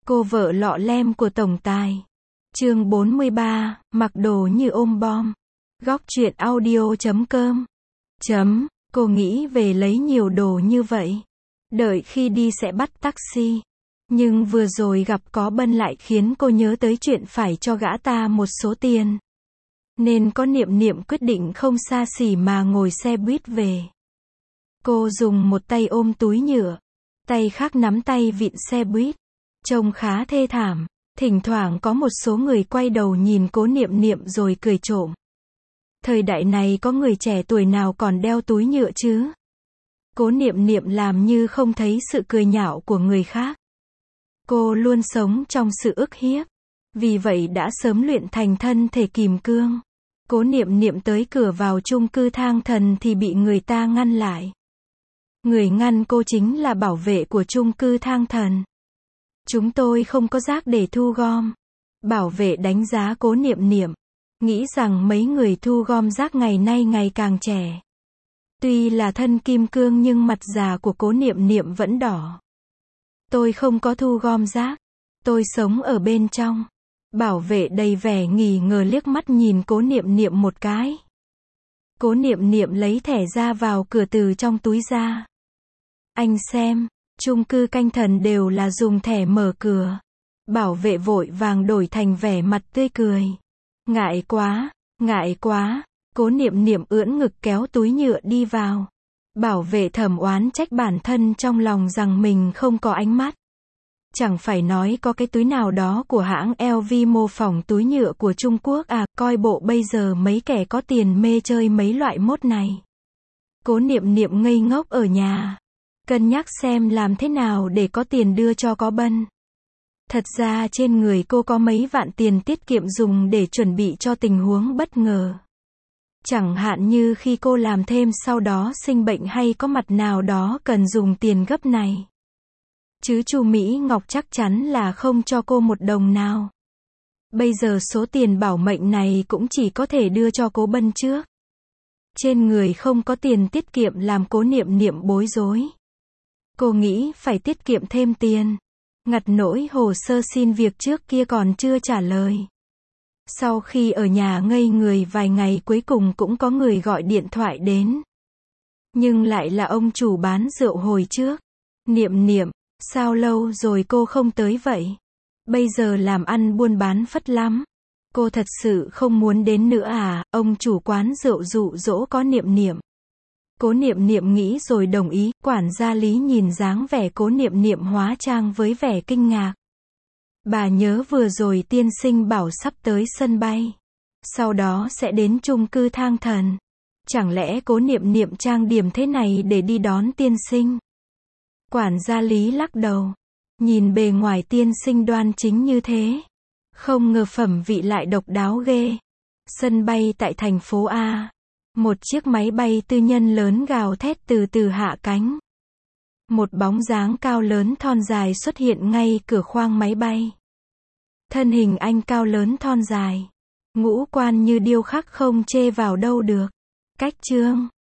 Cô vợ lọ lem của tổng tài. Chương 43, mặc đồ như ôm bom. Góc truyện audio.com. Cô nghĩ về lấy nhiều đồ như vậy. Đợi khi đi sẽ bắt taxi. Nhưng vừa rồi gặp có Bân lại khiến cô nhớ tới chuyện phải cho gã ta một số tiền. Nên có Niệm quyết định không xa xỉ mà ngồi xe buýt về. Cô dùng một tay ôm túi nhựa, tay khác nắm tay vịn xe buýt. Trông khá thê thảm. Thỉnh thoảng có một số người quay đầu nhìn cố Niệm rồi cười trộm. Thời đại này có người trẻ tuổi nào còn đeo túi nhựa chứ? Cố Niệm làm như không thấy sự cười nhạo của người khác. Cô luôn sống trong sự ức hiếp. Vì vậy đã sớm luyện thành thân thể kìm cương. Cố Niệm tới cửa vào chung cư Thang Thần thì bị người ta ngăn lại. Người ngăn cô chính là bảo vệ của chung cư Thang Thần. Chúng tôi không có rác để thu gom. Bảo vệ đánh giá cố Niệm, nghĩ rằng mấy người thu gom rác ngày nay ngày càng trẻ. Tuy là thân kim cương nhưng mặt già của cố Niệm vẫn đỏ. Tôi không có thu gom rác. Tôi sống ở bên trong. Bảo vệ đầy vẻ nghi ngờ liếc mắt nhìn cố Niệm một cái. Cố Niệm lấy thẻ ra vào cửa từ trong túi ra. Anh xem, chung cư Canh Thần đều là dùng thẻ mở cửa. Bảo vệ vội vàng đổi thành vẻ mặt tươi cười. Ngại quá, cố Niệm ưỡn ngực kéo túi nhựa đi vào. Bảo vệ thầm oán trách bản thân trong lòng rằng mình không có ánh mắt. Chẳng phải nói có cái túi nào đó của hãng LV mô phỏng túi nhựa của Trung Quốc à, coi bộ bây giờ mấy kẻ có tiền mê chơi mấy loại mốt này. Cố Niệm ngây ngốc ở nhà. Cân nhắc xem làm thế nào để có tiền đưa cho có Bân. Thật ra trên người cô có mấy vạn tiền tiết kiệm dùng để chuẩn bị cho tình huống bất ngờ. Chẳng hạn như khi cô làm thêm sau đó sinh bệnh hay có mặt nào đó cần dùng tiền gấp này. Chứ Chu Mỹ Ngọc chắc chắn là không cho cô một đồng nào. Bây giờ số tiền bảo mệnh này cũng chỉ có thể đưa cho cố Bân trước. Trên người không có tiền tiết kiệm làm cố Niệm bối rối. Cô nghĩ phải tiết kiệm thêm tiền. Ngặt nỗi hồ sơ xin việc trước kia còn chưa trả lời. Sau khi ở nhà ngây người vài ngày cuối cùng cũng có người gọi điện thoại đến. Nhưng lại là ông chủ bán rượu hồi trước. Niệm, sao lâu rồi cô không tới vậy? Bây giờ làm ăn buôn bán phất lắm. Cô thật sự không muốn đến nữa à? Ông chủ quán rượu dụ dỗ có Niệm. Cố Niệm nghĩ rồi đồng ý. Quản gia Lý nhìn dáng vẻ cố Niệm hóa trang với vẻ kinh ngạc. Bà nhớ vừa rồi tiên sinh bảo sắp tới sân bay. Sau đó sẽ đến chung cư Thang Thần. Chẳng lẽ cố Niệm trang điểm thế này để đi đón tiên sinh? Quản gia Lý lắc đầu. Nhìn bề ngoài tiên sinh đoan chính như thế. Không ngờ phẩm vị lại độc đáo ghê. Sân bay tại thành phố A. Một chiếc máy bay tư nhân lớn gào thét từ từ hạ cánh. Một bóng dáng cao lớn thon dài xuất hiện ngay cửa khoang máy bay. Thân hình anh cao lớn thon dài. Ngũ quan như điêu khắc không chê vào đâu được. Cách trương,